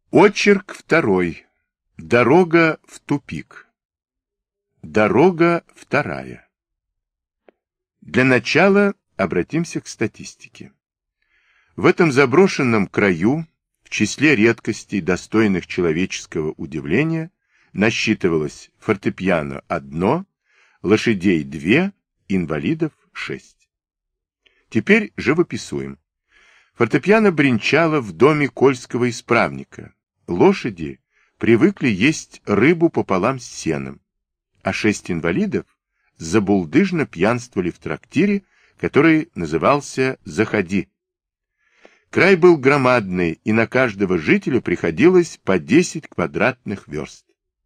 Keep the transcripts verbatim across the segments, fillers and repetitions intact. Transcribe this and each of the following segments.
Очерк второй. Дорога в тупик. Дорога вторая. Для начала обратимся к статистике. В этом заброшенном краю, в числе редкостей, достойных человеческого удивления, насчитывалось фортепиано одно, лошадей две, инвалидов шесть. Теперь живописуем. Фортепиано бренчало в доме кольского исправника. Лошади привыкли есть рыбу пополам с сеном, а шесть инвалидов забулдыжно пьянствовали в трактире, который назывался «Заходи». Край был громадный, и на каждого жителя приходилось по десять квадратных верст.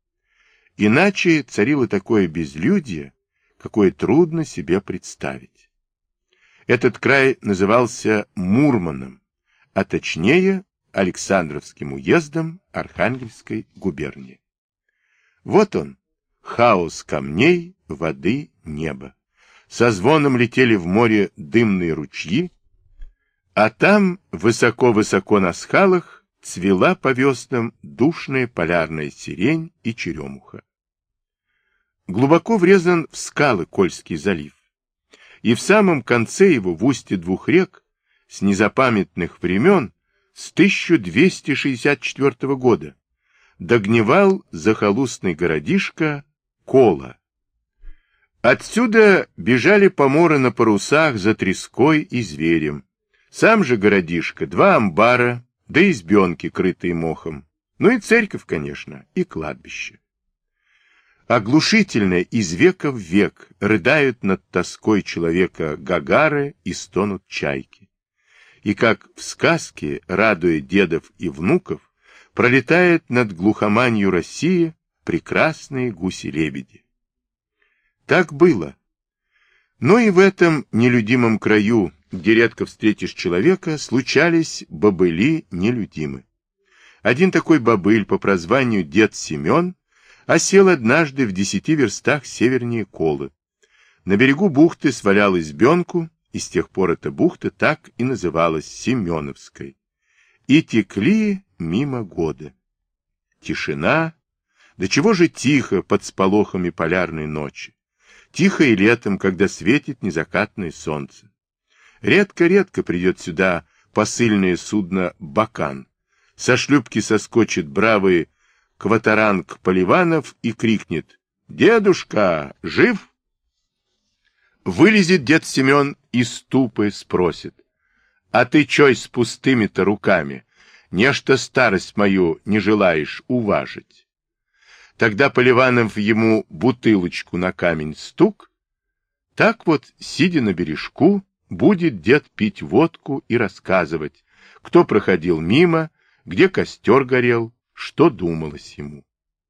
Иначе царило такое безлюдье, какое трудно себе представить. Этот край назывался Мурманом, а точнее Александровским уездом Архангельской губернии. Вот он, хаос камней, воды, неба. Со звоном летели в море дымные ручьи, а там, высоко-высоко на скалах, цвела по веснам душная полярная сирень и черемуха. Глубоко врезан в скалы Кольский залив, и в самом конце его, в устье двух рек, с незапамятных времен, с тысяча двести шестьдесят четвёртого года, догнивал захолустный городишко Кола. Отсюда бежали поморы на парусах за треской и зверем. Сам же городишко, два амбара, да избенки, крытые мохом. Ну и церковь, конечно, и кладбище. Оглушительно из века в век рыдают над тоской человека гагары и стонут чайки. И как в сказке, радуя дедов и внуков, пролетает над глухоманью России прекрасные гуси-лебеди. Так было. Но и в этом нелюдимом краю, где редко встретишь человека, случались бобыли нелюдимы. Один такой бобыль по прозванию Дед Семен осел однажды в десяти верстах севернее Колы. На берегу бухты свалял избенку, и с тех пор эта бухта так и называлась Семеновской. И текли мимо годы. Тишина, да чего же тихо под сполохами полярной ночи. Тихо и летом, когда светит незакатное солнце. Редко-редко придет сюда посыльное судно «Бакан». Со шлюпки соскочит бравый кваторанг Поливанов и крикнет: «Дедушка, жив?» Вылезет дед Семен и ступы спросит: «А ты чой с пустыми-то руками? Нечто старость мою не желаешь уважить?» Тогда Поливанов ему бутылочку на камень стук. Так вот, сидя на бережку, будет дед пить водку и рассказывать, кто проходил мимо, где костер горел, что думалось ему.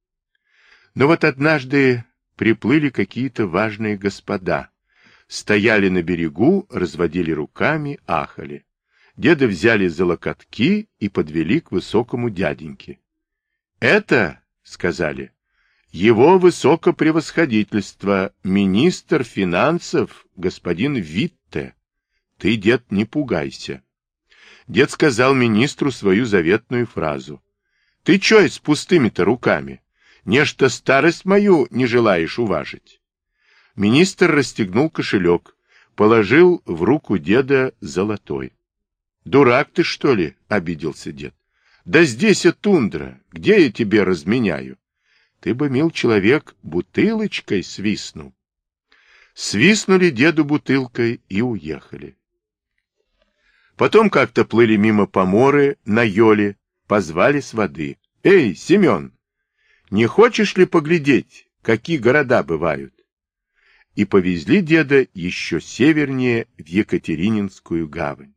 Но вот однажды приплыли какие-то важные господа, стояли на берегу, разводили руками, ахали. Деда взяли за локотки и подвели к высокому дяденьке. «Это, — сказали, — его высокопревосходительство, министр финансов, господин Витте. Ты, дед, не пугайся». Дед сказал министру свою заветную фразу: «Ты чё с пустыми-то руками? Нечто старость мою не желаешь уважить?» Министр расстегнул кошелек, положил в руку деда золотой. «Дурак ты, что ли?» — обиделся дед. «Да здесь и тундра, где я тебе разменяю? Ты бы, мил человек, бутылочкой свистнул». Свистнули деду бутылкой и уехали. Потом как-то плыли мимо поморы на еле, позвали с воды: «Эй, Семен, не хочешь ли поглядеть, какие города бывают?» И повезли деда еще севернее в Екатерининскую гавань.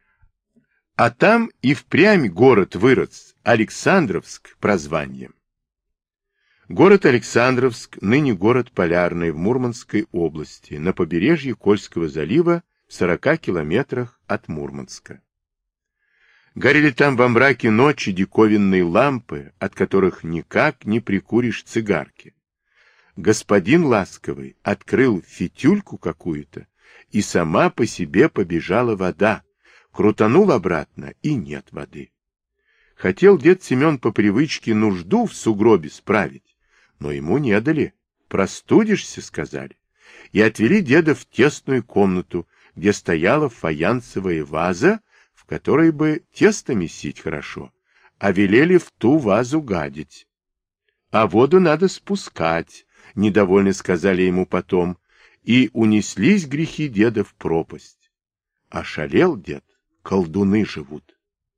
А там и впрямь город вырос, Александровск прозванием. Город Александровск, ныне город Полярный в Мурманской области, на побережье Кольского залива, в сорока километрах от Мурманска. Горели там во мраке ночи диковинные лампы, от которых никак не прикуришь цигарки. Господин ласковый открыл фитюльку какую-то, и сама по себе побежала вода, крутанул обратно, и нет воды. Хотел дед Семен по привычке нужду в сугробе справить, но ему не дали. Простудишься, сказали, и отвели деда в тесную комнату, где стояла фаянсовая ваза, в которой бы тесто месить хорошо, а велели в ту вазу гадить. А воду надо спускать, недовольно сказали ему потом, и унеслись грехи деда в пропасть. Ошалел дед, колдуны живут.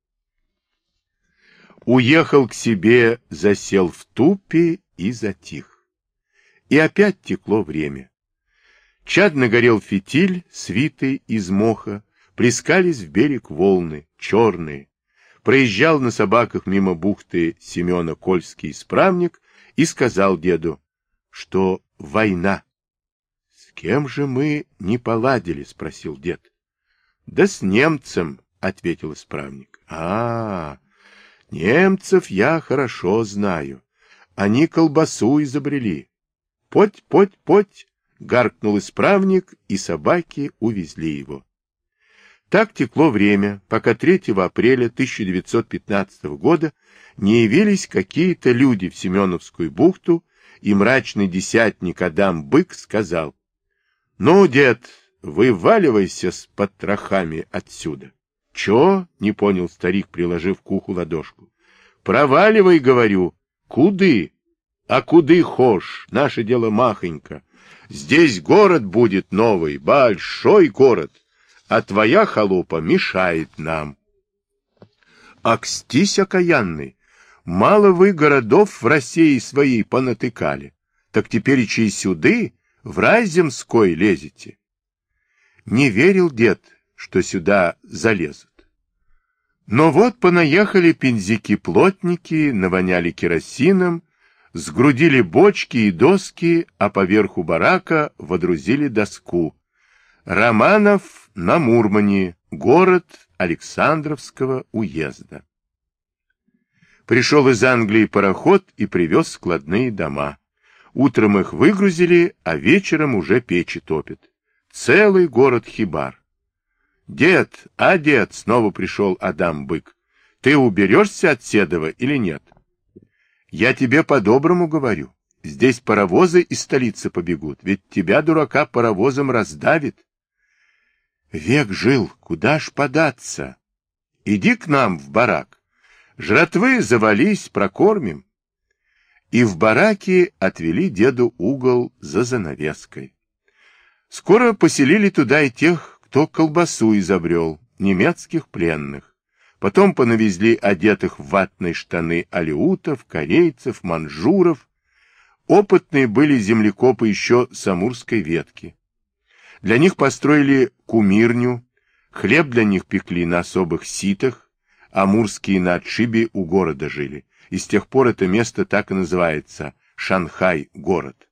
Уехал к себе, засел в тупе и затих. И опять текло время. Чадно горел фитиль, свитый из моха, плескались в берег волны, черные. Проезжал на собаках мимо бухты Семена Кольский исправник и сказал деду, что война. — С кем же мы не поладили? — спросил дед. — Да с немцем, — ответил исправник. — А, немцев я хорошо знаю. Они колбасу изобрели. Поть, поть, поть, гаркнул исправник, и собаки увезли его. Так текло время, пока третьего апреля тысяча девятьсот пятнадцатого года не явились какие-то люди в Семеновскую бухту, и мрачный десятник Адам Бык сказал: — Ну, дед, вываливайся с потрохами отсюда. — Чё? — не понял старик, приложив к уху ладошку. — Проваливай, говорю. — Куды? А куды хошь? Наше дело махонько. Здесь город будет новый, большой город, а твоя халупа мешает нам. Акстись, окаянный, мало вы городов в России своей понатыкали, так теперь и сюды, в рай земской, лезете. Не верил дед, что сюда залезут. Но вот понаехали пензяки-плотники, навоняли керосином, сгрудили бочки и доски, а поверху барака водрузили доску. Романов на Мурмане, город Александровского уезда. Пришел из Англии пароход и привез складные дома. Утром их выгрузили, а вечером уже печи топят. Целый город хибар. Дед, а дед, снова пришел Адам Бык. Ты уберешься от Седова или нет? Я тебе по-доброму говорю. Здесь паровозы из столицы побегут, ведь тебя, дурака, паровозом раздавит. Век жил, куда ж податься? Иди к нам в барак. Жратвы завались, прокормим. И в бараке отвели деду угол за занавеской. Скоро поселили туда и тех, кто колбасу изобрел, немецких пленных. Потом понавезли одетых в ватные штаны алеутов, корейцев, манжуров. Опытные были землекопы еще с амурской ветки. Для них построили кумирню, хлеб для них пекли на особых ситах, амурские на отшибе у города жили. И с тех пор это место так и называется — Шанхай-город.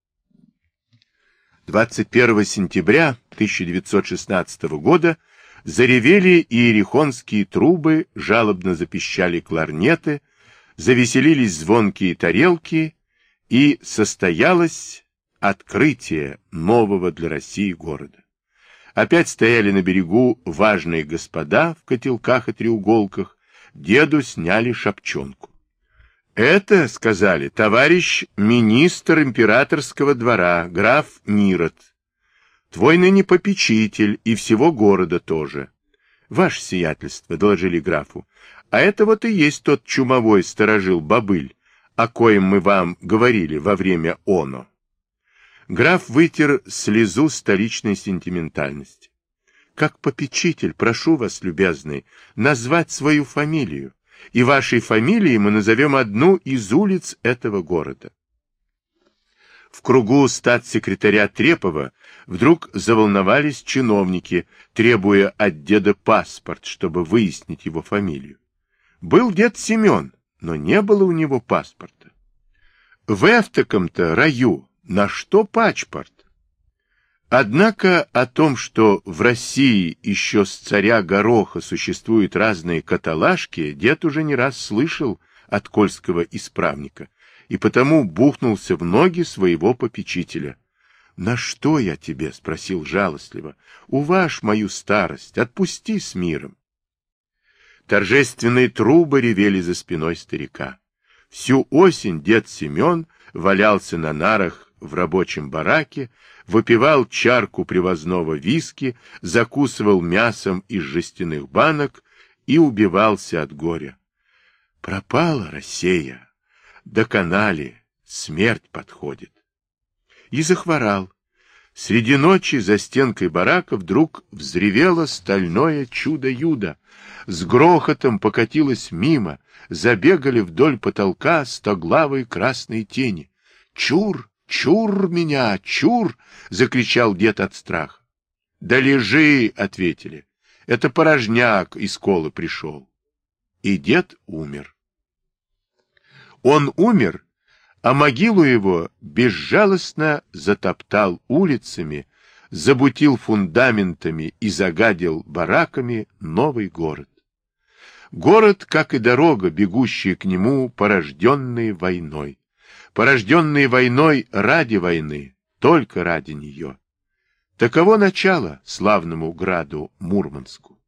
двадцать первого сентября тысяча девятьсот шестнадцатого года заревели иерихонские трубы, жалобно запищали кларнеты, завеселились звонкие тарелки, и состоялось открытие нового для России города. Опять стояли на берегу важные господа в котелках и треуголках, деду сняли шапчонку. Это, сказали, товарищ министр императорского двора, граф Нирот. Твой ныне попечитель и всего города тоже. Ваше сиятельство, доложили графу, а это вот и есть тот чумовой сторожил Бобыль, о коем мы вам говорили во время оно. Граф вытер слезу столичной сентиментальности. Как попечитель, прошу вас, любезный, назвать свою фамилию, и вашей фамилией мы назовем одну из улиц этого города. В кругу статс-секретаря Трепова вдруг заволновались чиновники, требуя от деда паспорт, чтобы выяснить его фамилию. Был дед Семен, но не было у него паспорта. В эвтаком-то раю на что пачпорт? Однако о том, что в России еще с царя Гороха существуют разные каталажки, дед уже не раз слышал от кольского исправника, и потому бухнулся в ноги своего попечителя. — На что я тебе? — спросил жалостливо. — Уважь мою старость, отпусти с миром. Торжественные трубы ревели за спиной старика. Всю осень дед Семен валялся на нарах в рабочем бараке, выпивал чарку привозного виски, закусывал мясом из жестяных банок и убивался от горя. Пропала Россия, доконали, смерть подходит. И захворал. Среди ночи за стенкой барака вдруг взревело стальное чудо-юдо. С грохотом покатилось мимо, забегали вдоль потолка стоглавые красные тени. «Чур! Чур меня! Чур!» — закричал дед от страха. «Да лежи!» — ответили. «Это порожняк из колы пришел». И дед умер. Он умер, а могилу его безжалостно затоптал улицами, забутил фундаментами и загадил бараками новый город. Город, как и дорога, бегущая к нему, порожденные войной. Порожденные войной ради войны, только ради нее. Таково начало славному граду Мурманску.